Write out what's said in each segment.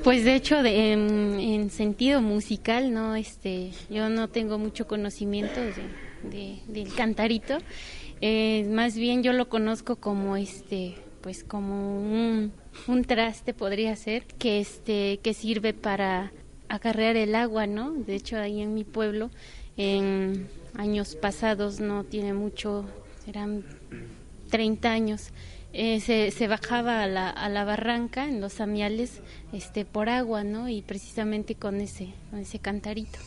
Pues de hecho, en sentido musical, no, yo no tengo mucho conocimiento del cantarito. Más bien yo lo conozco como pues como un traste podría ser que sirve para acarrear el agua, ¿no? De hecho, ahí en mi pueblo, en años pasados, no tiene mucho, eran 30 años, se bajaba a la barranca en los amiales por agua, ¿no? Y precisamente con ese cantarito.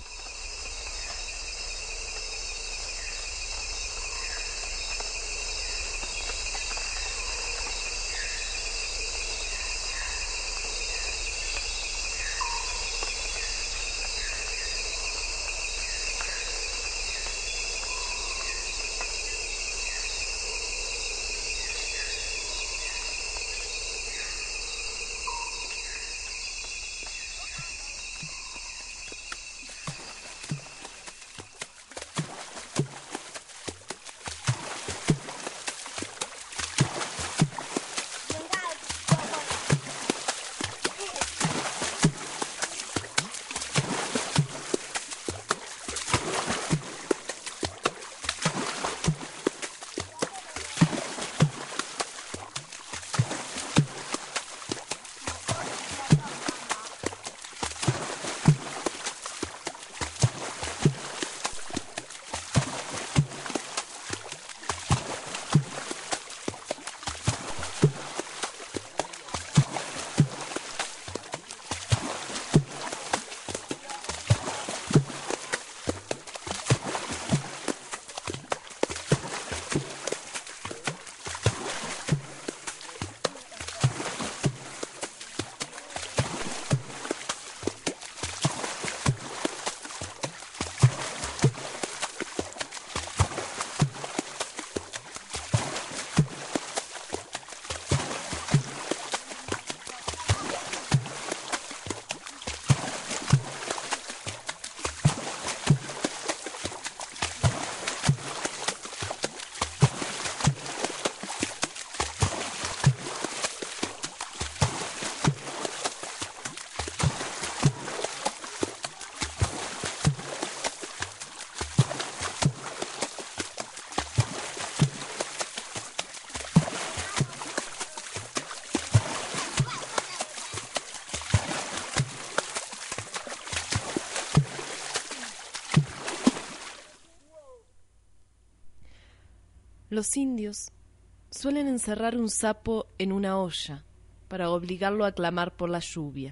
Los indios suelen encerrar un sapo en una olla para obligarlo a clamar por la lluvia,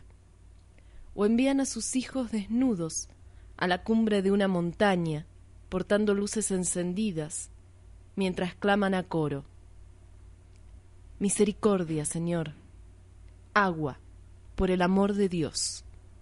o envían a sus hijos desnudos a la cumbre de una montaña portando luces encendidas mientras claman a coro: misericordia, Señor, agua, por el amor de Dios.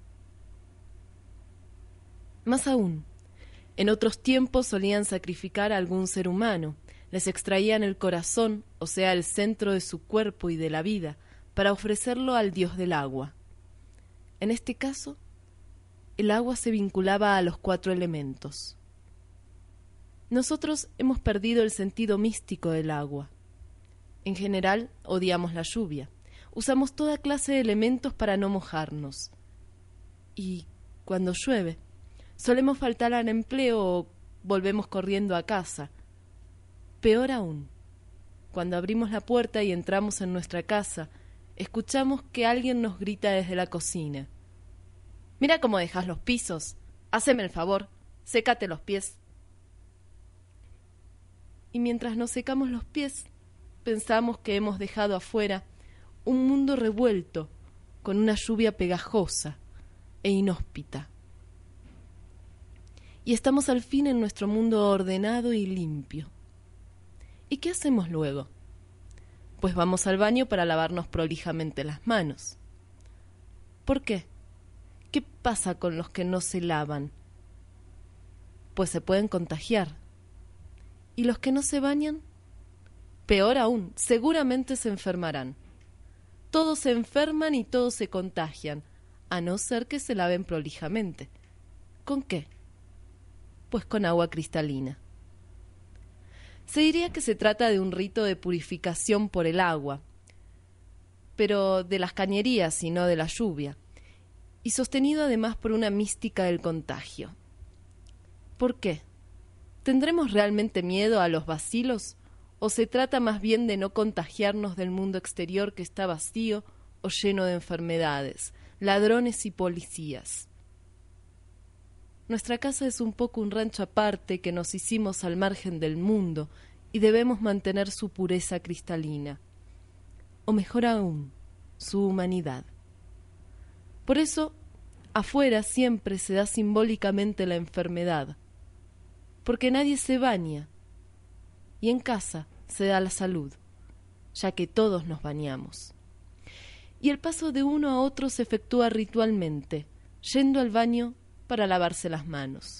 Más aún, en otros tiempos solían sacrificar a algún ser humano. Les extraían el corazón, o sea, el centro de su cuerpo y de la vida, para ofrecerlo al dios del agua. En este caso, el agua se vinculaba a los 4 elementos. Nosotros hemos perdido el sentido místico del agua. En general, odiamos la lluvia. Usamos toda clase de elementos para no mojarnos. Y cuando llueve, solemos faltar al empleo o volvemos corriendo a casa. Peor aún, cuando abrimos la puerta y entramos en nuestra casa, escuchamos que alguien nos grita desde la cocina: «Mira cómo dejas los pisos, háceme el favor, sécate los pies». Y mientras nos secamos los pies, pensamos que hemos dejado afuera un mundo revuelto con una lluvia pegajosa e inhóspita. Y estamos al fin en nuestro mundo ordenado y limpio. ¿Y qué hacemos luego? Pues vamos al baño para lavarnos prolijamente las manos. ¿Por qué? ¿Qué pasa con los que no se lavan? Pues se pueden contagiar. ¿Y los que no se bañan? Peor aún, seguramente se enfermarán. Todos se enferman y todos se contagian, a no ser que se laven prolijamente. ¿Con qué? Pues con agua cristalina. Se diría que se trata de un rito de purificación por el agua, pero de las cañerías y no de la lluvia, y sostenido además por una mística del contagio. ¿Por qué? ¿Tendremos realmente miedo a los bacilos? ¿O se trata más bien de no contagiarnos del mundo exterior que está vacío o lleno de enfermedades, ladrones y policías? Nuestra casa es un poco un rancho aparte que nos hicimos al margen del mundo y debemos mantener su pureza cristalina, o mejor aún, su humanidad. Por eso, afuera siempre se da simbólicamente la enfermedad, porque nadie se baña, y en casa se da la salud, ya que todos nos bañamos. Y el paso de uno a otro se efectúa ritualmente, yendo al baño para lavarse las manos.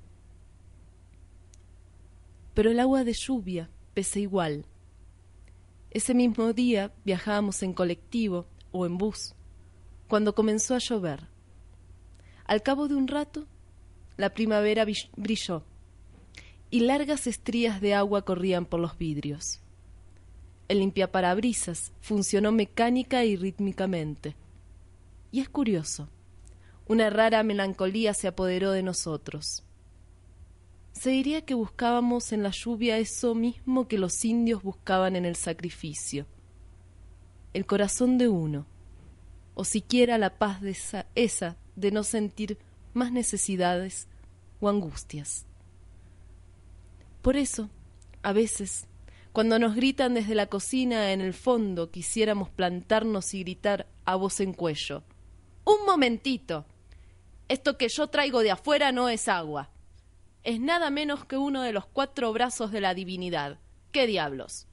Pero el agua de lluvia pesa igual. Ese mismo día viajábamos en colectivo o en bus, cuando comenzó a llover. Al cabo de un rato, la primavera brilló, y largas estrías de agua corrían por los vidrios. El limpiaparabrisas funcionó mecánica y rítmicamente. Y es curioso, una rara melancolía se apoderó de nosotros. Se diría que buscábamos en la lluvia eso mismo que los indios buscaban en el sacrificio, el corazón de uno, o siquiera la paz de esa de no sentir más necesidades o angustias. Por eso, a veces, cuando nos gritan desde la cocina en el fondo, quisiéramos plantarnos y gritar a voz en cuello: ¡un momentito! Esto que yo traigo de afuera no es agua. Es nada menos que uno de los 4 brazos de la divinidad. ¿Qué diablos?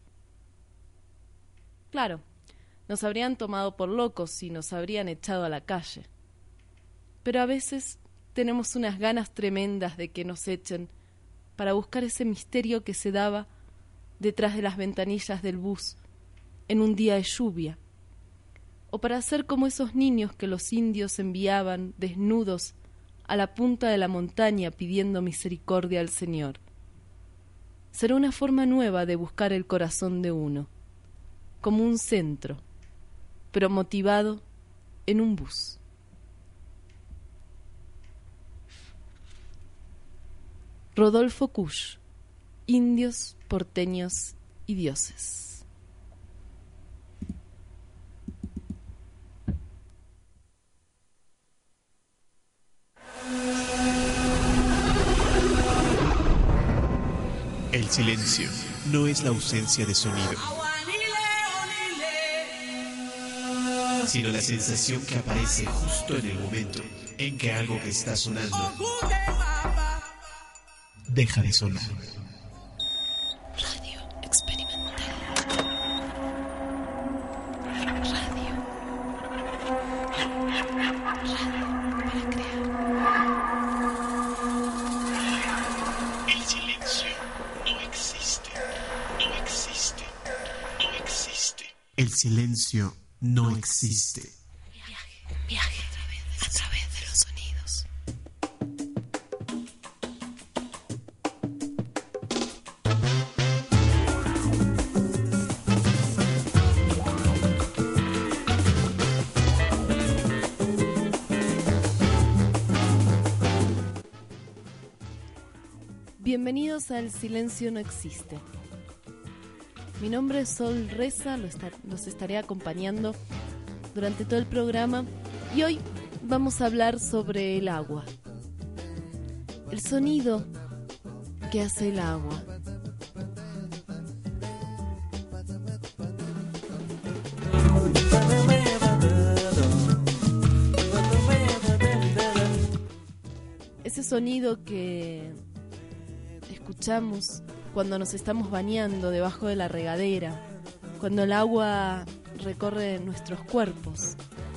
Claro, nos habrían tomado por locos y nos habrían echado a la calle. Pero a veces tenemos unas ganas tremendas de que nos echen para buscar ese misterio que se daba detrás de las ventanillas del bus en un día de lluvia, o para hacer como esos niños que los indios enviaban desnudos a la punta de la montaña pidiendo misericordia al Señor. Será una forma nueva de buscar el corazón de uno, como un centro, pero motivado en un bus. Rodolfo Kusch, Indios, porteños y dioses. El silencio no es la ausencia de sonido, sino la sensación que aparece justo en el momento en que algo que está sonando deja de sonar. Radio experimental. Radio para crear. El silencio no existe, no existe, no existe. El silencio no existe. Viaje a través de los sonidos. Bienvenidos a El Silencio No Existe. Mi nombre es Sol Reza, los estaré acompañando durante todo el programa y hoy vamos a hablar sobre el agua. El sonido que hace el agua. Ese sonido que escuchamos cuando nos estamos bañando debajo de la regadera, cuando el agua recorre nuestros cuerpos.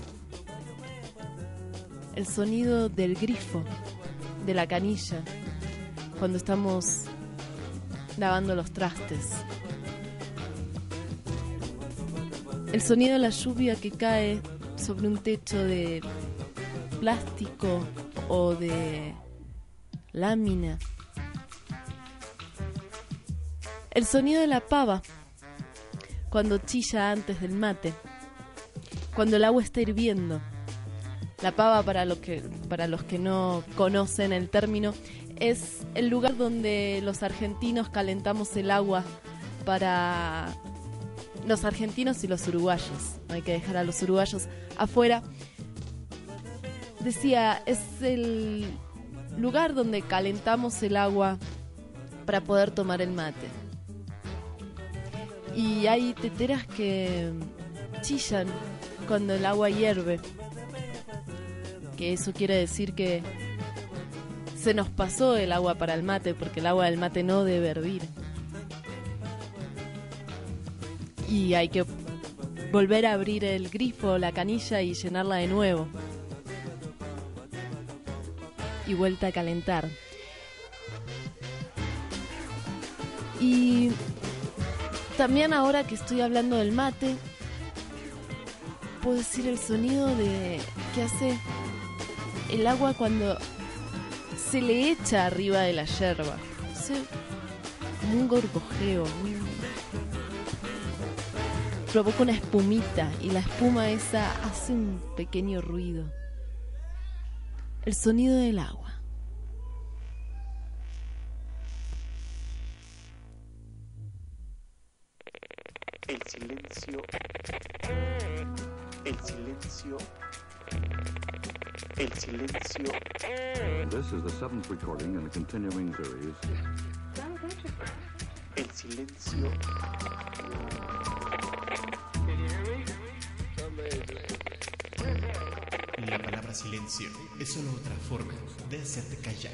El sonido del grifo, de la canilla, cuando estamos lavando los trastes. El sonido de la lluvia que cae sobre un techo de plástico o de lámina. El sonido de la pava cuando chilla antes del mate, cuando el agua está hirviendo, La pava, para los que no conocen el término, es el lugar donde los argentinos calentamos el agua para los argentinos y los uruguayos. No hay que dejar a los uruguayos afuera. Decía, es el lugar donde calentamos el agua para poder tomar el mate. Y hay teteras que chillan cuando el agua hierve, que eso quiere decir que se nos pasó el agua para el mate, porque el agua del mate no debe hervir. Y hay que volver a abrir el grifo, la canilla y llenarla de nuevo. Y vuelta a calentar. Y también ahora que estoy hablando del mate, puedo decir el sonido que hace el agua cuando se le echa arriba de la yerba. Como un gorgojeo. Provoca una espumita y la espuma esa hace un pequeño ruido. El sonido del agua. El silencio. El silencio. El silencio. This is the seventh recording in a continuing series. El silencio. La palabra silencio es solo otra forma de hacerte callar.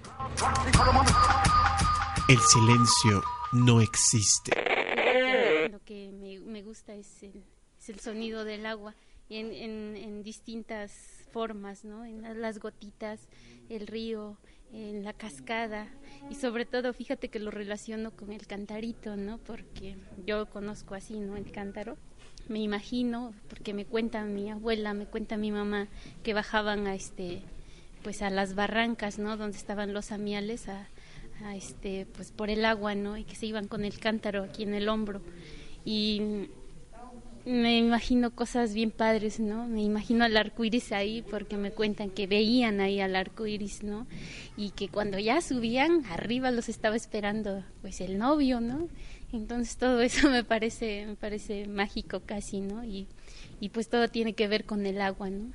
El silencio no existe. Lo que me gusta es el sonido del agua y en distintas formas, ¿no? En las gotitas, el río, en la cascada, y sobre todo fíjate que lo relaciono con el cantarito, ¿no? Porque yo conozco así, ¿no? El cántaro. Me imagino, porque me cuenta mi abuela, me cuenta mi mamá, que bajaban pues a las barrancas, ¿no? Donde estaban los amiales, pues por el agua, ¿no? Y que se iban con el cántaro aquí en el hombro. Y me imagino cosas bien padres, ¿no? Me imagino al arco iris ahí, porque me cuentan que veían ahí al arco iris, ¿no? Y que cuando ya subían, arriba los estaba esperando, pues el novio, ¿no? Entonces todo eso me parece mágico casi, ¿no? Y pues todo tiene que ver con el agua, ¿no?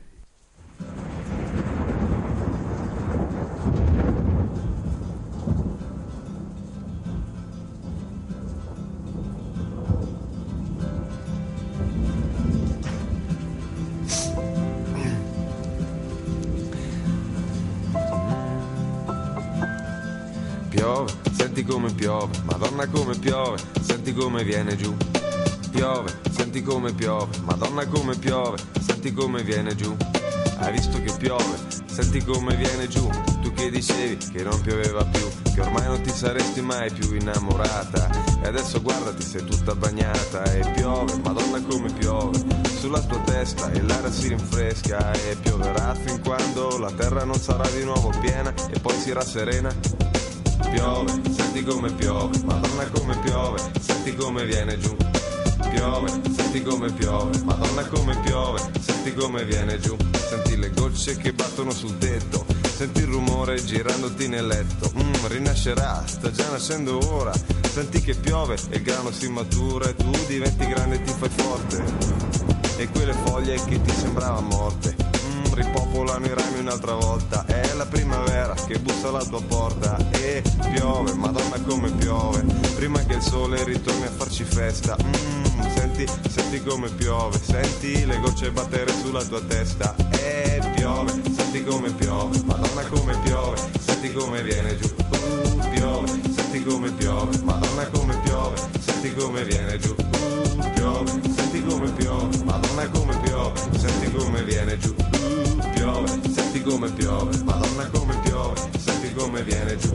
Piove, senti come piove, Madonna come piove, senti come viene giù. Piove, senti come piove, Madonna come piove, senti come viene giù. Hai visto che piove, senti come viene giù. Tu che dicevi che non pioveva più, che ormai non ti saresti mai più innamorata. E adesso guardati, sei tutta bagnata. E piove, Madonna come piove, sulla tua testa e l'aria si rinfresca. E pioverà fin quando la terra non sarà di nuovo piena e poi si rasserena. Piove, senti come piove, Madonna come piove, senti come viene giù. Piove, senti come piove, Madonna come piove, senti come viene giù. Senti le gocce che battono sul tetto, senti il rumore girandoti nel letto. Rinascerà, sta già nascendo ora. Senti che piove e il grano si matura e tu diventi grande e ti fai forte. E quelle foglie che ti sembravano morte ripopolano i rami un'altra volta. È la primavera che bussa alla tua porta. E piove, Madonna come piove, prima che il sole ritorni a farci festa. Senti come piove, senti le gocce battere sulla tua testa. E piove, senti come piove, Madonna come piove, senti come viene giù. Piove, senti come piove, Madonna come piove, senti come viene giù. Piove, senti come piove, Madonna come piove, senti come viene giù. Piove, senti come piove, Madonna come piove, senti come viene giù.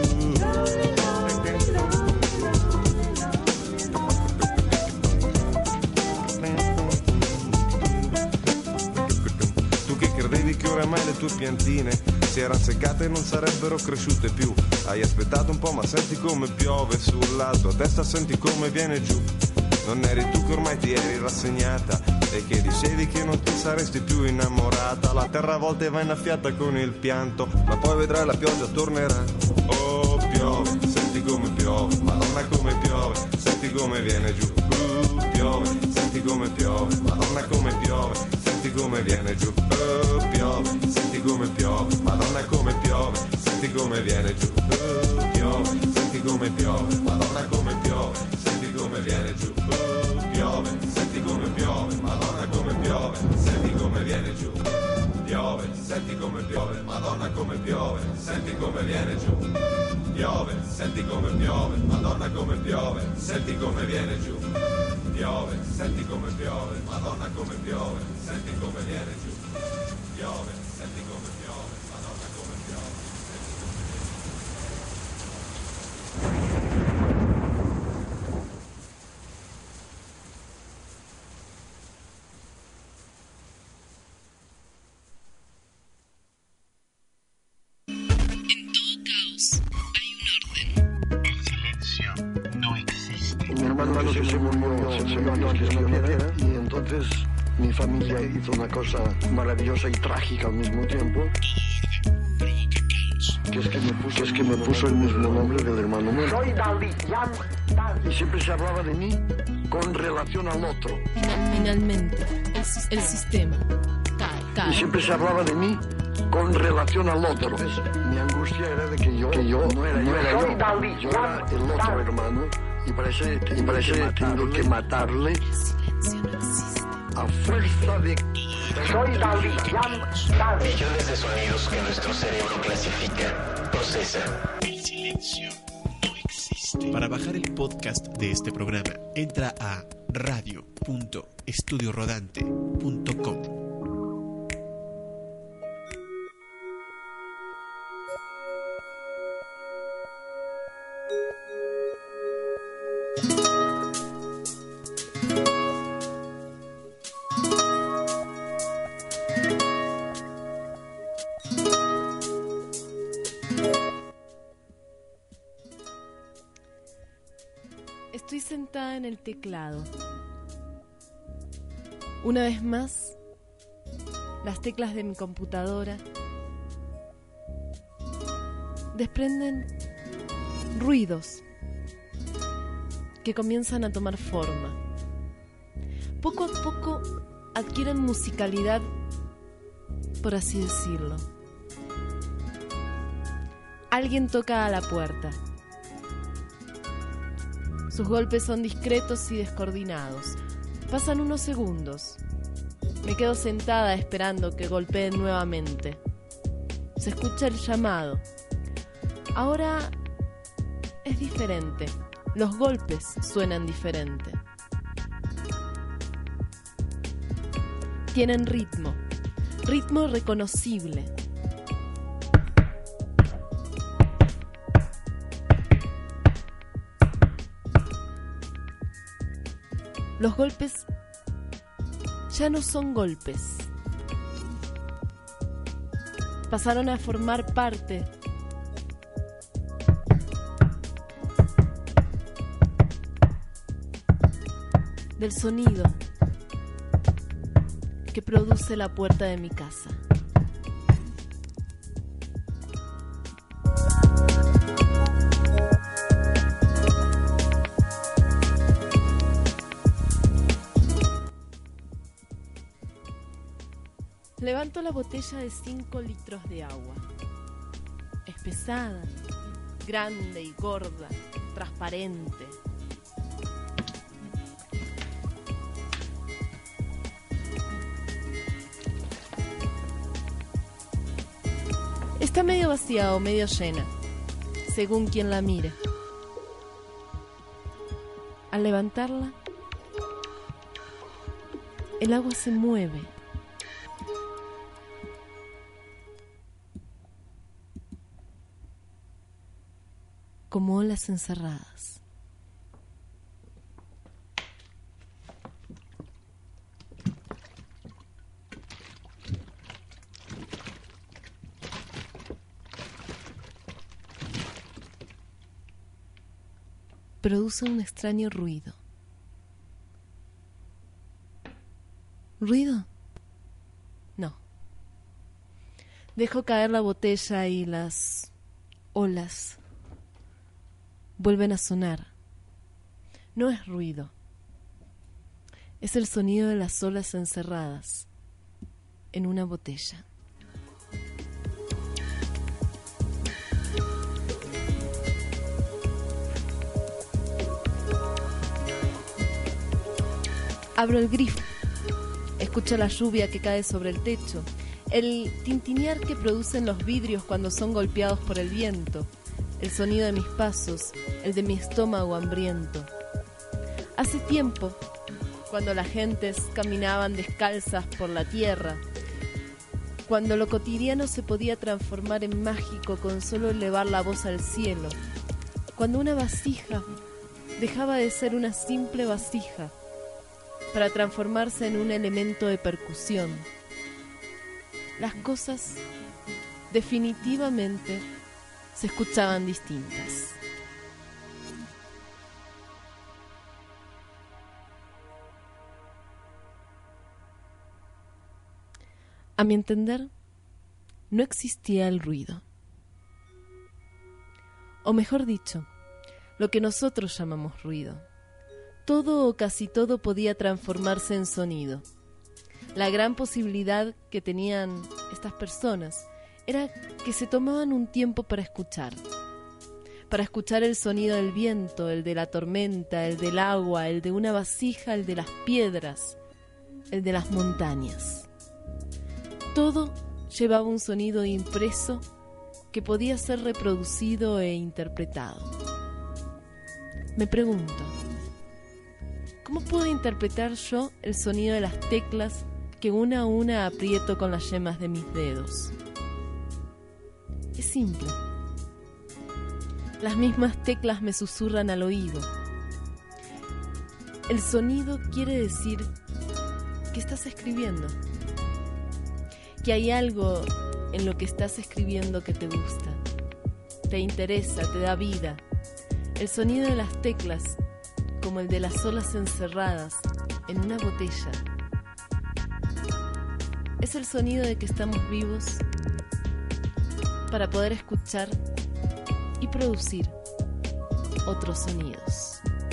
Tu che credevi che oramai le tue piantine si erano seccate e non sarebbero cresciute più. Hai aspettato un po' ma senti come piove sulla tua testa, senti come viene giù. Non eri tu che ormai ti eri rassegnata, e che dicevi che non ti saresti più innamorata. La terra a volte va innaffiata con il pianto, ma poi vedrai la pioggia tornerà. Oh, piove, senti come piove, Madonna come piove, senti come viene giù. Piove, senti come piove, Madonna come piove, senti come viene giù. Oh, piove, senti come piove, Madonna come piove, senti come viene giù. Oh, piove, senti come piove, Madonna come piove, senti come viene giù. Oh, piove, senti come piove, Madonna come piove, senti come viene giù. Piove, senti come piove, Madonna come piove, senti come viene giù. Piove, senti come piove, Madonna come piove, senti come viene giù. Piove, senti come piove, Madonna come piove, senti come viene giù. Piove, senti come piove, Madonna come piove. En todo caos hay un orden. El silencio no existe. Mi hermano se murió antes que yo naciera y entonces mi familia hizo una cosa maravillosa y trágica al mismo tiempo, que es que me puso el mismo nombre del hermano muerto. Soy Dalí, y siempre se hablaba de mí con relación al otro. Finalmente, el sistema cae. Y siempre se hablaba de mí con relación al otro. Entonces, mi angustia era de que yo no era yo era el otro hermano, y para ese tengo que matarle El silencio no existe. a fuerza de... Soy Dalí, Millones de sonidos que nuestro cerebro clasifica, procesa. El silencio no existe. Para bajar el podcast de este programa, entra a radio.estudiorodante.com. Estoy sentada en el teclado. Una vez más, las teclas de mi computadora desprenden ruidos que comienzan a tomar forma. Poco a poco adquieren musicalidad, por así decirlo. Alguien toca a la puerta. Sus golpes son discretos y descoordinados. Pasan unos segundos. Me quedo sentada esperando que golpeen nuevamente. Se escucha el llamado. Ahora es diferente. Los golpes suenan diferente. Tienen ritmo. Ritmo reconocible. Los golpes ya no son golpes. Pasaron a formar parte del sonido que produce la puerta de mi casa. Levanto la botella de 5 litros de agua. Es pesada, grande y gorda, transparente. Está medio vacía o medio llena, según quien la mire. Al levantarla, el agua se mueve. Como olas encerradas. Produce un extraño ruido. ¿Ruido? No. Dejo caer la botella y las olas vuelven a sonar. No es ruido. Es el sonido de las olas encerradas en una botella. Abro el grifo. Escucho la lluvia que cae sobre el techo, el tintinear que producen los vidrios cuando son golpeados por el viento, el sonido de mis pasos, el de mi estómago hambriento. Hace tiempo, cuando las gentes caminaban descalzas por la tierra, cuando lo cotidiano se podía transformar en mágico con solo elevar la voz al cielo, cuando una vasija dejaba de ser una simple vasija para transformarse en un elemento de percusión, las cosas definitivamente se escuchaban distintas. A mi entender, no existía el ruido. O mejor dicho, lo que nosotros llamamos ruido. Todo o casi todo podía transformarse en sonido. La gran posibilidad que tenían estas personas era que se tomaban un tiempo para escuchar el sonido del viento, el de la tormenta, el del agua, el de una vasija, el de las piedras, el de las montañas. Todo llevaba un sonido impreso que podía ser reproducido e interpretado. Me pregunto, ¿cómo puedo interpretar yo el sonido de las teclas que una a una aprieto con las yemas de mis dedos? Es simple. Las mismas teclas me susurran al oído. El sonido quiere decir que estás escribiendo, que hay algo en lo que estás escribiendo que te gusta, te interesa, te da vida. El sonido de las teclas, como el de las olas encerradas en una botella, es el sonido de que estamos vivos para poder escuchar y producir otros sonidos.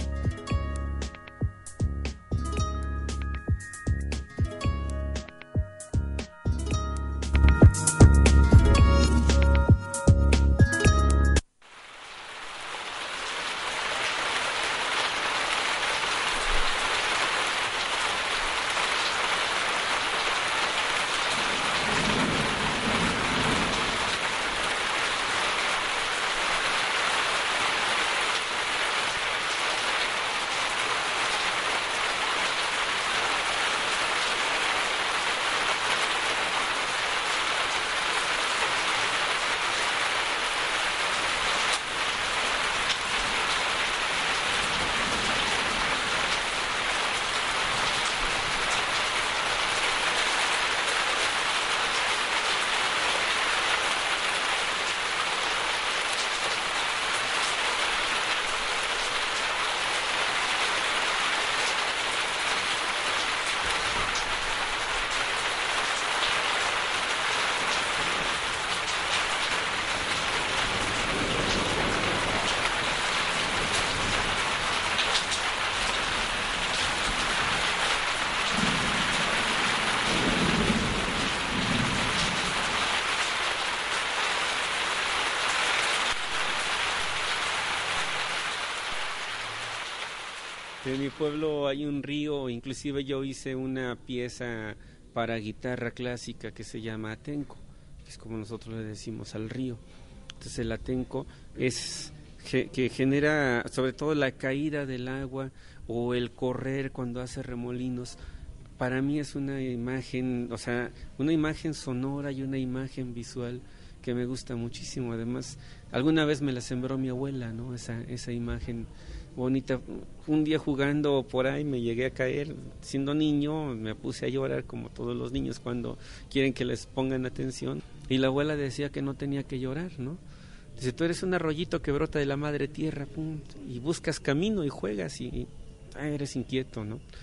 En mi pueblo hay un río, inclusive yo hice una pieza para guitarra clásica que se llama atenco, que es como nosotros le decimos al río. Entonces el atenco es que genera sobre todo la caída del agua o el correr cuando hace remolinos. Para mí es una imagen, o sea, una imagen sonora y una imagen visual que me gusta muchísimo. Además, alguna vez me la sembró mi abuela, ¿no? Esa imagen bonita. Un día jugando por ahí me llegué a caer, siendo niño me puse a llorar como todos los niños cuando quieren que les pongan atención, y la abuela decía que no tenía que llorar, ¿no? Dice, tú eres un arroyito que brota de la madre tierra, pum, y buscas camino y juegas y eres inquieto, ¿no?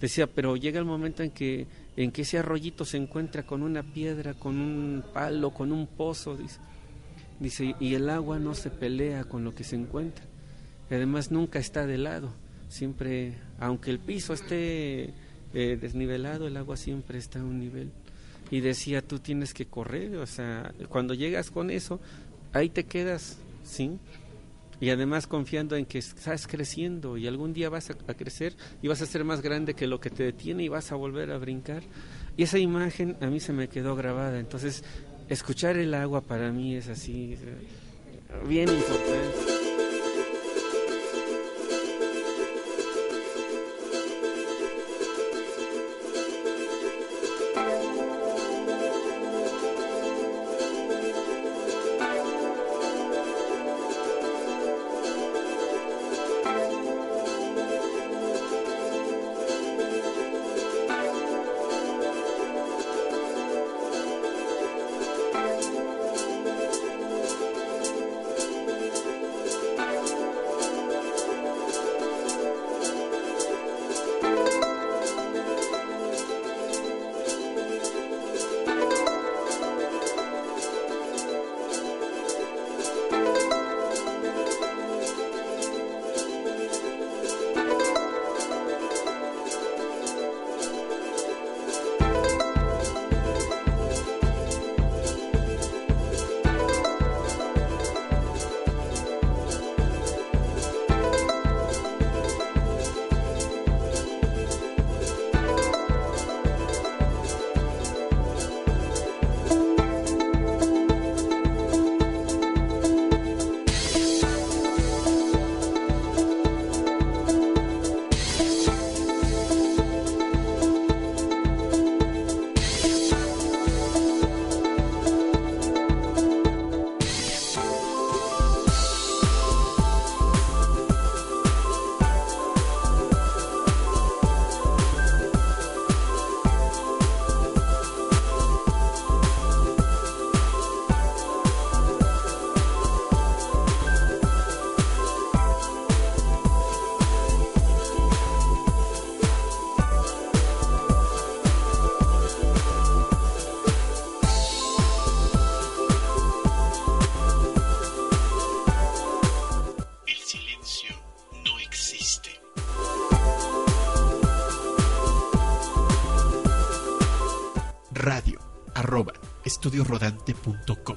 Decía, pero llega el momento en que ese arroyito se encuentra con una piedra, con un palo, con un pozo, dice, y el agua no se pelea con lo que se encuentra. Y además nunca está de lado, siempre, aunque el piso esté desnivelado, el agua siempre está a un nivel. Y decía, tú tienes que correr, o sea, cuando llegas con eso, ahí te quedas, ¿sí? Y además confiando en que estás creciendo y algún día vas a crecer y vas a ser más grande que lo que te detiene y vas a volver a brincar. Y esa imagen a mí se me quedó grabada. Entonces, escuchar el agua para mí es así, bien importante. radio@estudiorodante.com.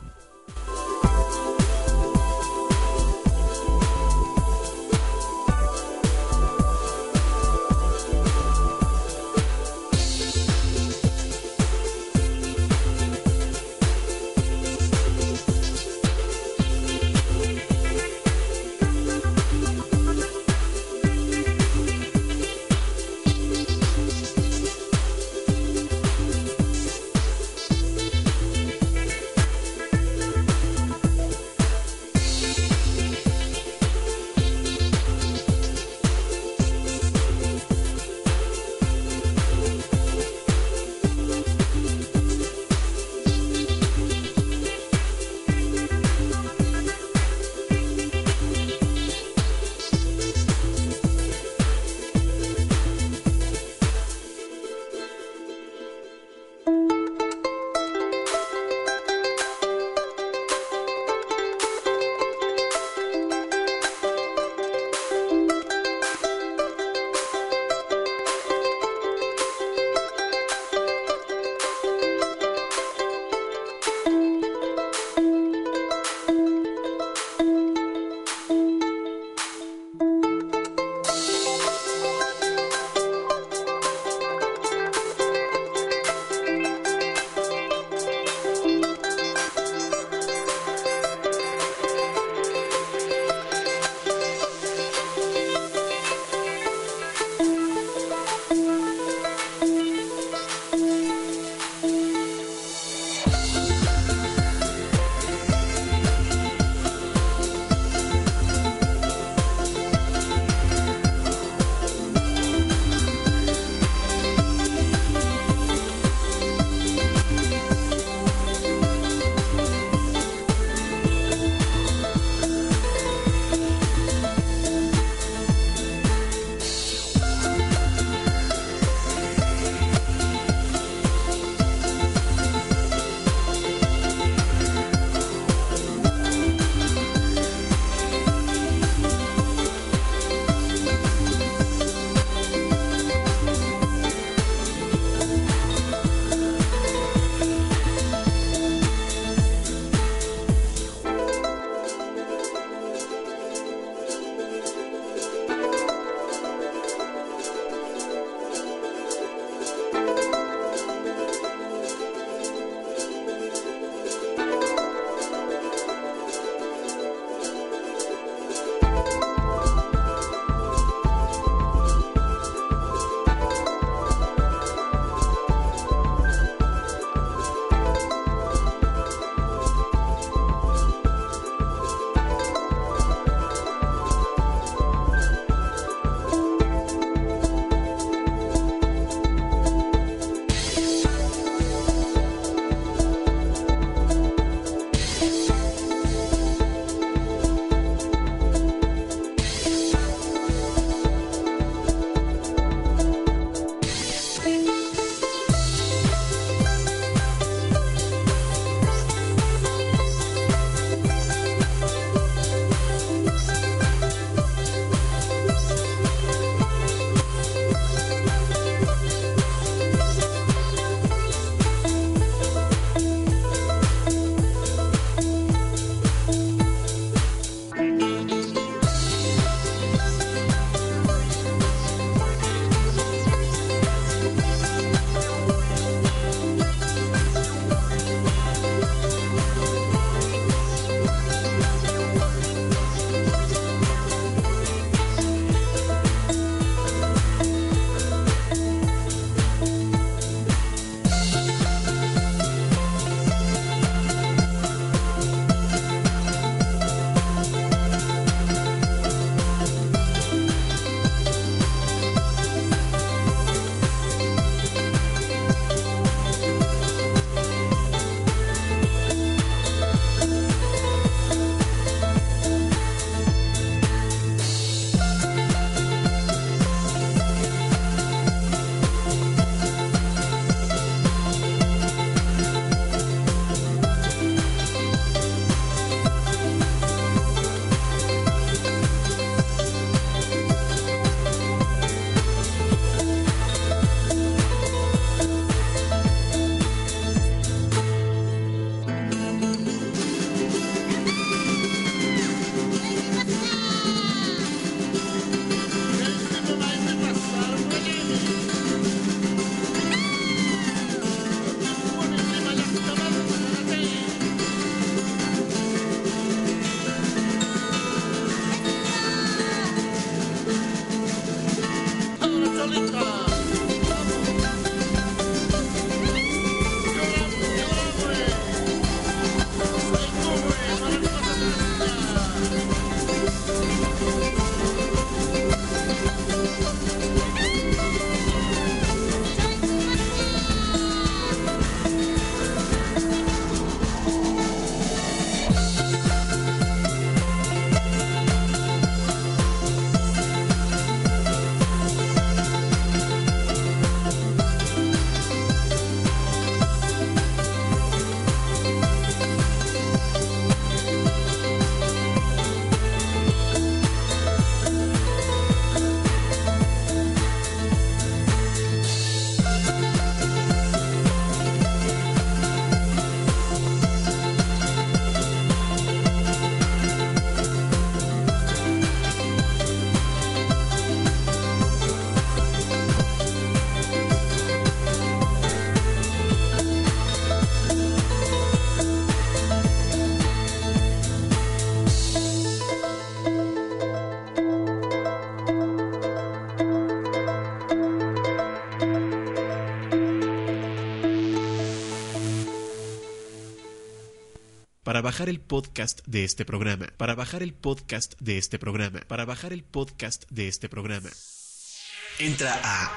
Para bajar el podcast de este programa, para bajar el podcast de este programa, para bajar el podcast de este programa, entra a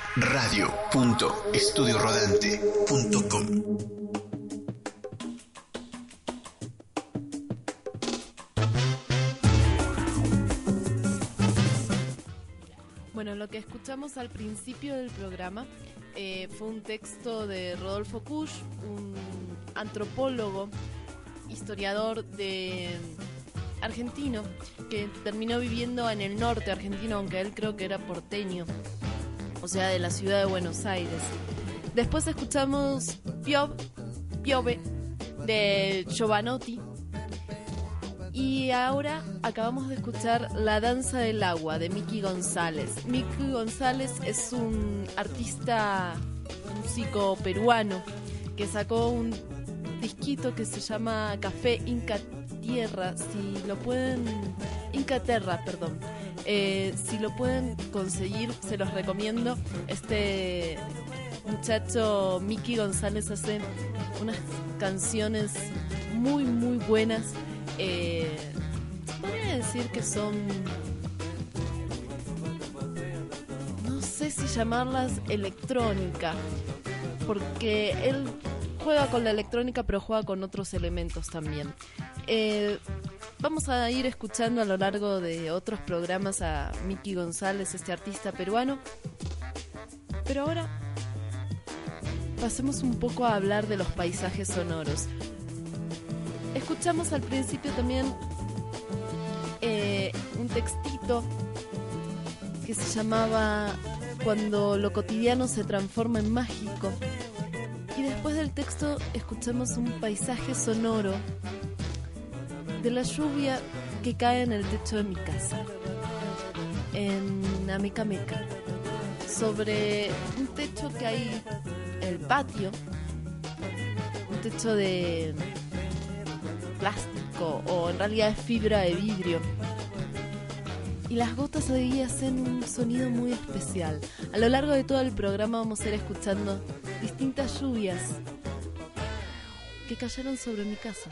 radio.estudiorodante.com. Bueno, lo que escuchamos al principio del programa fue un texto de Rodolfo Kusch, un antropólogo, historiador argentino, que terminó viviendo en el norte argentino, aunque él creo que era porteño, o sea, de la ciudad de Buenos Aires. Después escuchamos Piove de Giovanotti. Y ahora acabamos de escuchar La danza del agua de Miki González. Miki González es un artista músico peruano que sacó un disquito que se llama Café Inca Terra, si lo pueden conseguir, se los recomiendo. Este muchacho Miki González hace unas canciones muy muy buenas. Se podría decir que son, no sé si llamarlas electrónica, porque él juega con la electrónica pero juega con otros elementos también. Vamos a ir escuchando a lo largo de otros programas a Miki González, este artista peruano, pero ahora pasemos un poco a hablar de los paisajes sonoros. Escuchamos al principio también un textito que se llamaba Cuando lo cotidiano se transforma en mágico. Y después del texto escuchamos un paisaje sonoro de la lluvia que cae en el techo de mi casa, en Amecameca, sobre un techo que hay en el patio, un techo de plástico, o en realidad es fibra de vidrio, y las gotas de ahí hacen un sonido muy especial. A lo largo de todo el programa vamos a ir escuchando distintas lluvias que cayeron sobre mi casa.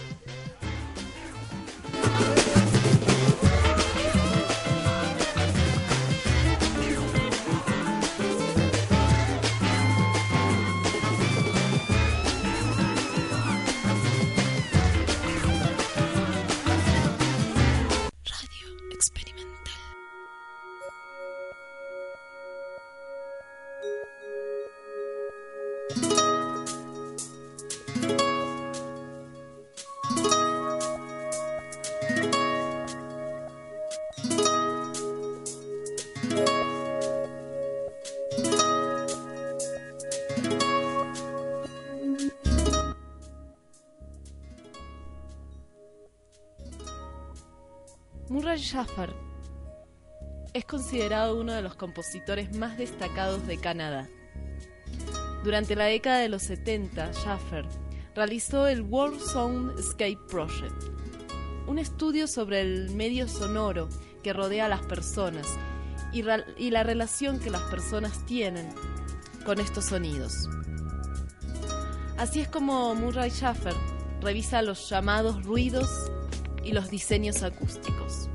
Murray Schaffer es considerado uno de los compositores más destacados de Canadá. Durante la década de los 70, Schaffer realizó el World Soundscape Project, un estudio sobre el medio sonoro que rodea a las personas y la relación que las personas tienen con estos sonidos. Así es como Murray Schaffer revisa los llamados ruidos y los diseños acústicos.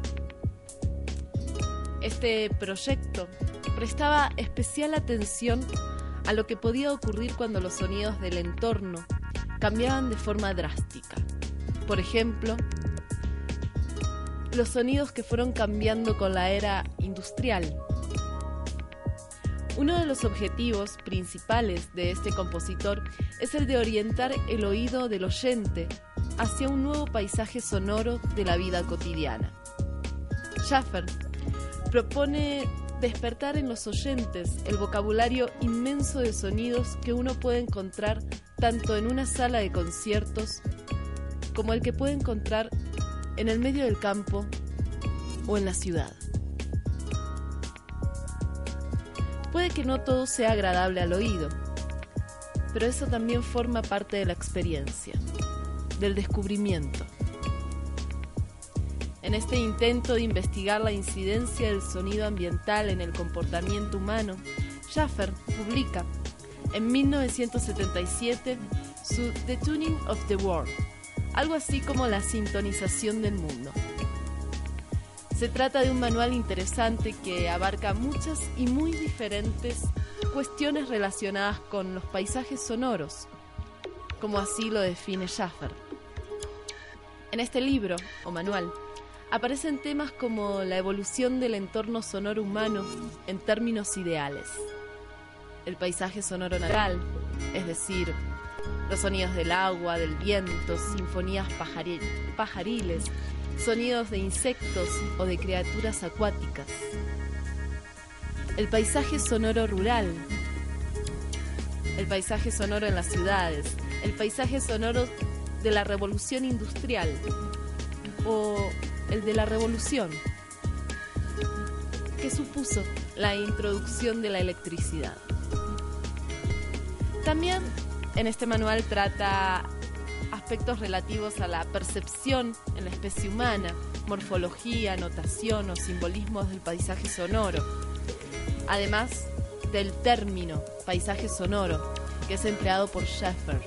Este proyecto prestaba especial atención a lo que podía ocurrir cuando los sonidos del entorno cambiaban de forma drástica. Por ejemplo, los sonidos que fueron cambiando con la era industrial. Uno de los objetivos principales de este compositor es el de orientar el oído del oyente hacia un nuevo paisaje sonoro de la vida cotidiana. Schaffer propone despertar en los oyentes el vocabulario inmenso de sonidos que uno puede encontrar tanto en una sala de conciertos como el que puede encontrar en el medio del campo o en la ciudad. Puede que no todo sea agradable al oído, pero eso también forma parte de la experiencia, del descubrimiento. En este intento de investigar la incidencia del sonido ambiental en el comportamiento humano, Schaffer publica en 1977 su The Tuning of the World, algo así como la sintonización del mundo. Se trata de un manual interesante que abarca muchas y muy diferentes cuestiones relacionadas con los paisajes sonoros, como así lo define Schaffer. En este libro, o manual, aparecen temas como la evolución del entorno sonoro humano en términos ideales, el paisaje sonoro natural, es decir, los sonidos del agua, del viento, sinfonías pajariles, sonidos de insectos o de criaturas acuáticas. El paisaje sonoro rural, el paisaje sonoro en las ciudades, el paisaje sonoro de la revolución industrial o el de la revolución, que supuso la introducción de la electricidad. También en este manual trata aspectos relativos a la percepción en la especie humana, morfología, notación o simbolismos del paisaje sonoro, además del término paisaje sonoro, que es empleado por Schaffer.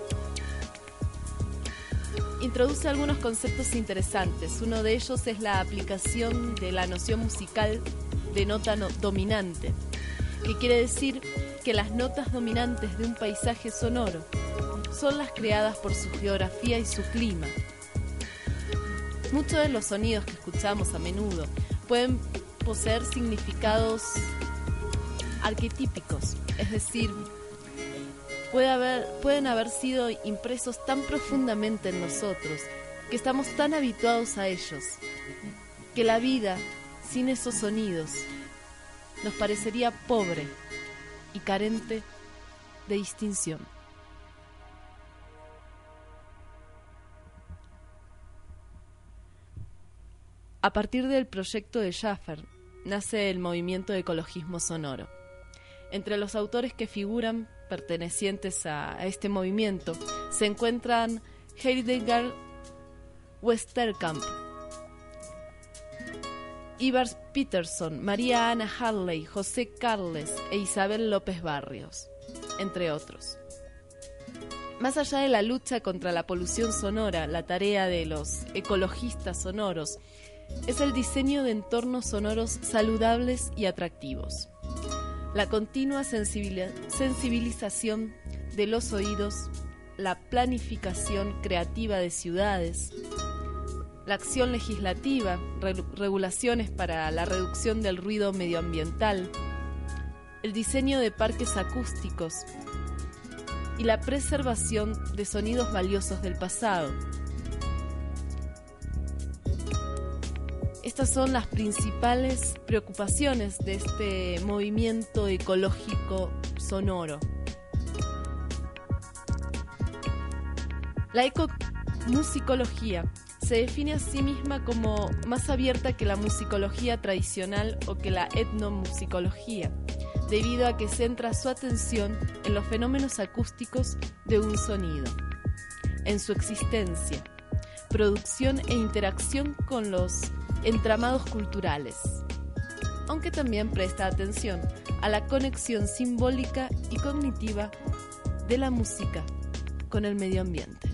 Introduce algunos conceptos interesantes. Uno de ellos es la aplicación de la noción musical de nota dominante, que quiere decir que las notas dominantes de un paisaje sonoro son las creadas por su geografía y su clima. Muchos de los sonidos que escuchamos a menudo pueden poseer significados arquetípicos, es decir, pueden haber sido impresos tan profundamente en nosotros que estamos tan habituados a ellos que la vida sin esos sonidos nos parecería pobre y carente de distinción. A partir del proyecto de Schaffer nace el movimiento de ecologismo sonoro. Entre los autores que figuran pertenecientes a este movimiento se encuentran Heidegger Westerkamp, Ivar Peterson, María Ana Harley, José Carles e Isabel López Barrios, entre otros. Más allá de la lucha contra la polución sonora, la tarea de los ecologistas sonoros es el diseño de entornos sonoros saludables y atractivos. La continua sensibilización de los oídos, la planificación creativa de ciudades, la acción legislativa, regulaciones para la reducción del ruido medioambiental, el diseño de parques acústicos y la preservación de sonidos valiosos del pasado. Estas son las principales preocupaciones de este movimiento ecológico sonoro. La ecomusicología se define a sí misma como más abierta que la musicología tradicional o que la etnomusicología, debido a que centra su atención en los fenómenos acústicos de un sonido, en su existencia, producción e interacción con los entramados culturales, aunque también presta atención a la conexión simbólica y cognitiva de la música con el medio ambiente.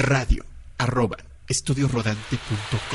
radio@estudiosrodante.com.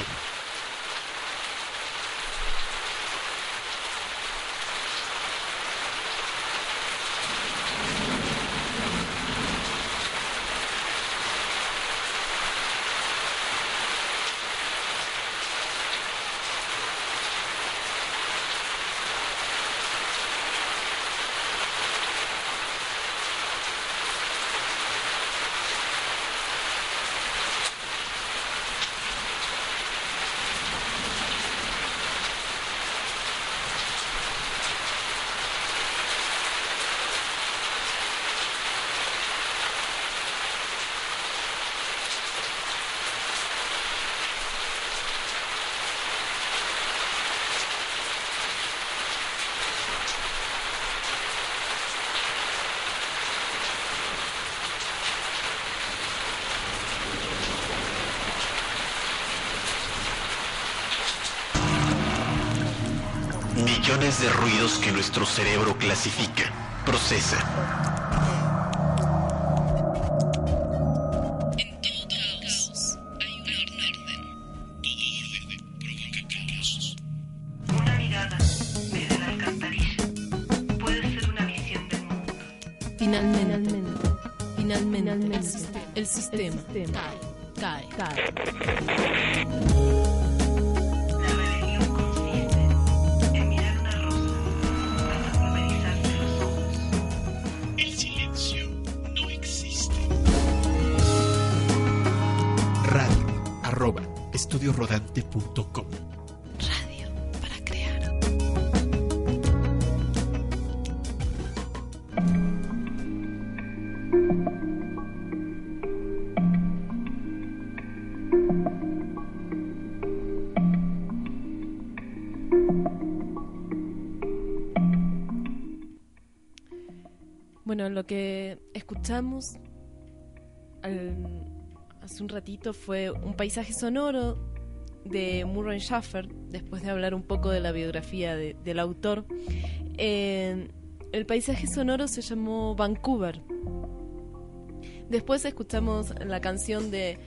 Millones de ruidos que nuestro cerebro clasifica, procesa. En todo caos hay un orden. Todo orden provoca caos. Una mirada desde la alcantarilla puede ser una visión del mundo. Finalmente, el sistema cae. La rebelión consiste en mirar una rosa hasta pulverizarse los ojos. El silencio no existe. radio@estudiosrodante.com. Radio para crear. Bueno, lo que escuchamos hace un ratito fue un paisaje sonoro de Murray Schafer, después de hablar un poco de la biografía del autor. El paisaje sonoro se llamó Vancouver. Después escuchamos la canción de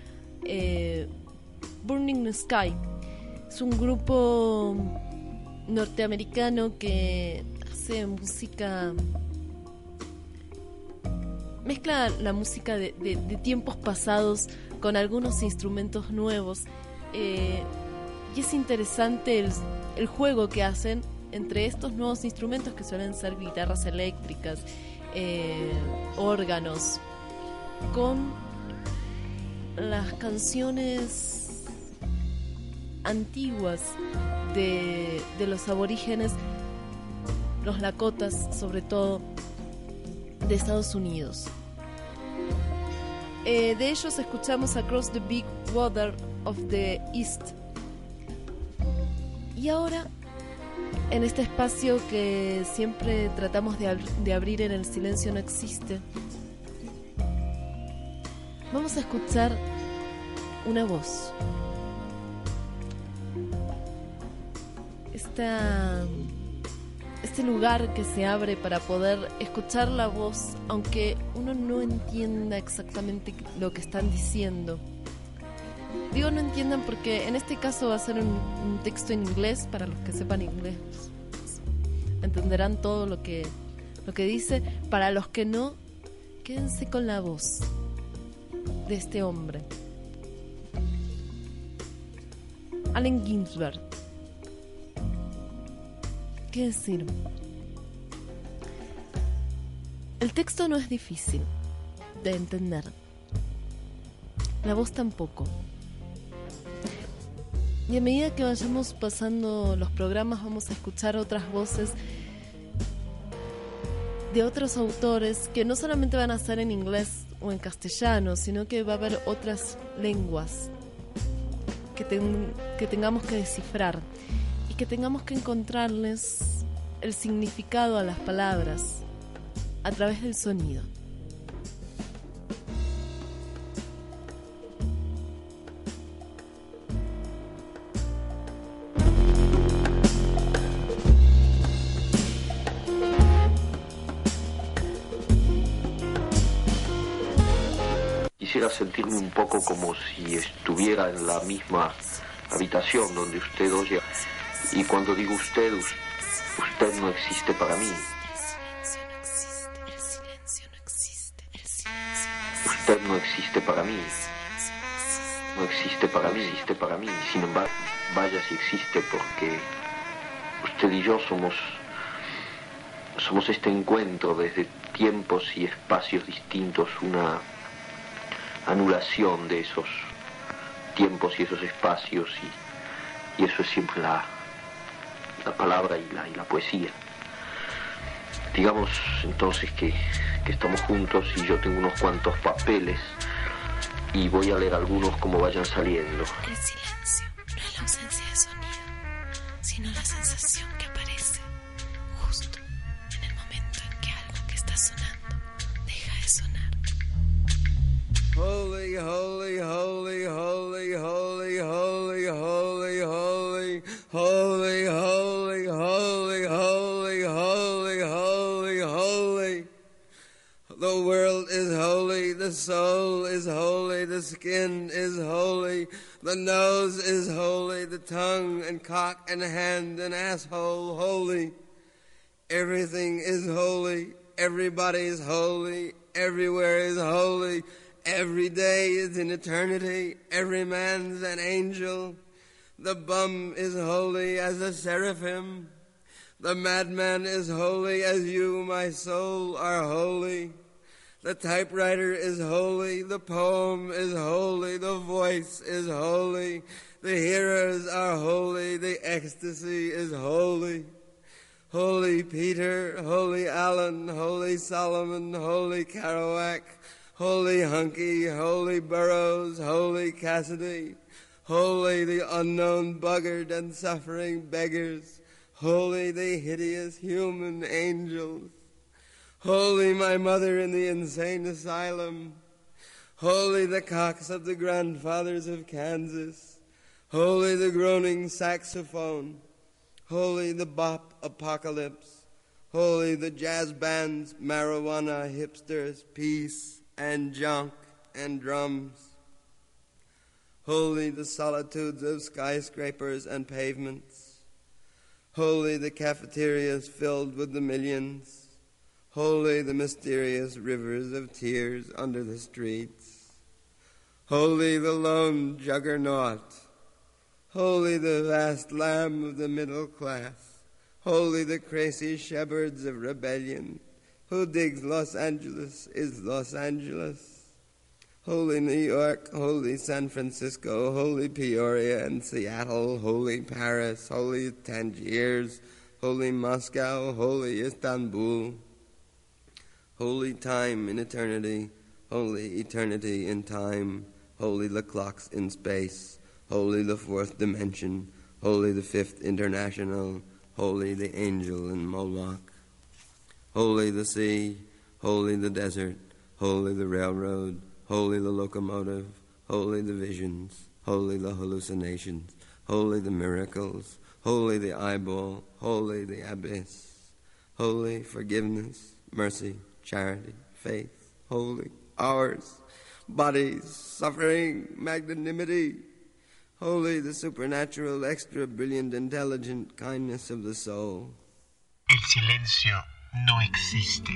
Burning Sky. Es un grupo norteamericano que hace música, mezcla la música de tiempos pasados con algunos instrumentos nuevos, y es interesante el juego que hacen entre estos nuevos instrumentos, que suelen ser guitarras eléctricas, órganos, con las canciones antiguas de los aborígenes, los lakotas sobre todo, de Estados Unidos. De ellos escuchamos Across the Big Water of the East. Y ahora, en este espacio que siempre tratamos de abrir en El Silencio No Existe, vamos a escuchar una voz. Este lugar que se abre para poder escuchar la voz, aunque uno no entienda exactamente lo que están diciendo. Digo no entiendan porque en este caso va a ser un texto en inglés. Para los que sepan inglés, entenderán todo lo que dice. Para los que no, quédense con la voz de este hombre, Allen Ginsberg. ¿Qué decir? El texto no es difícil de entender, la voz tampoco. Y a medida que vayamos pasando los programas, vamos a escuchar otras voces de otros autores que no solamente van a ser en inglés o en castellano, sino que va a haber otras lenguas que tengamos que descifrar y que tengamos que encontrarles el significado a las palabras a través del sonido. quisiera sentirme un poco como si estuviera en la misma habitación donde usted oye. Y cuando digo usted, usted no existe para mí. Usted no existe para mí. No existe para mí, existe para mí. Sin embargo, vaya si existe, porque usted y yo somos este encuentro desde tiempos y espacios distintos, una anulación de esos tiempos y esos espacios, y eso es siempre la palabra y la poesía. Digamos entonces que estamos juntos y yo tengo unos cuantos papeles y voy a leer algunos como vayan saliendo. El silencio no es la ausencia de sonido, sino la sensación que aparece justo en el momento en que algo que está sonando deja de sonar. Holy, holy, holy, holy, holy, holy, holy, holy, holy, holy, holy, holy, holy, holy, holy. The world is holy, the soul is holy, the skin is holy, the nose is holy, the tongue and cock and hand and asshole holy. Everything is holy, everybody's holy, everywhere is holy, every day is an eternity, every man's an angel. The bum is holy as a seraphim, the madman is holy as you, my soul, are holy. The typewriter is holy, the poem is holy, the voice is holy, the hearers are holy, the ecstasy is holy. Holy Peter, holy Allen, holy Solomon, holy Kerouac, holy Hunky, holy Burroughs, holy Cassidy, holy the unknown buggard and suffering beggars, holy the hideous human angels. Holy my mother in the insane asylum, holy the cocks of the grandfathers of Kansas, holy the groaning saxophone, holy the bop apocalypse, holy the jazz bands, marijuana, hipsters, peace and junk and drums, holy the solitudes of skyscrapers and pavements, holy the cafeterias filled with the millions, holy the mysterious rivers of tears under the streets, holy the lone juggernaut, holy the vast lamb of the middle class, holy the crazy shepherds of rebellion, who digs Los Angeles is Los Angeles, holy New York, holy San Francisco, holy Peoria and Seattle, holy Paris, holy Tangiers, holy Moscow, holy Istanbul, holy time in eternity, holy eternity in time, holy the clocks in space, holy the fourth dimension, holy the fifth international, holy the angel in Moloch, holy the sea, holy the desert, holy the railroad, holy the locomotive, holy the visions, holy the hallucinations, holy the miracles, holy the eyeball, holy the abyss, holy forgiveness, mercy, charity, faith, holy, ours, bodies, suffering, magnanimity, holy the supernatural, extra brilliant, intelligent kindness of the soul. El silencio no existe.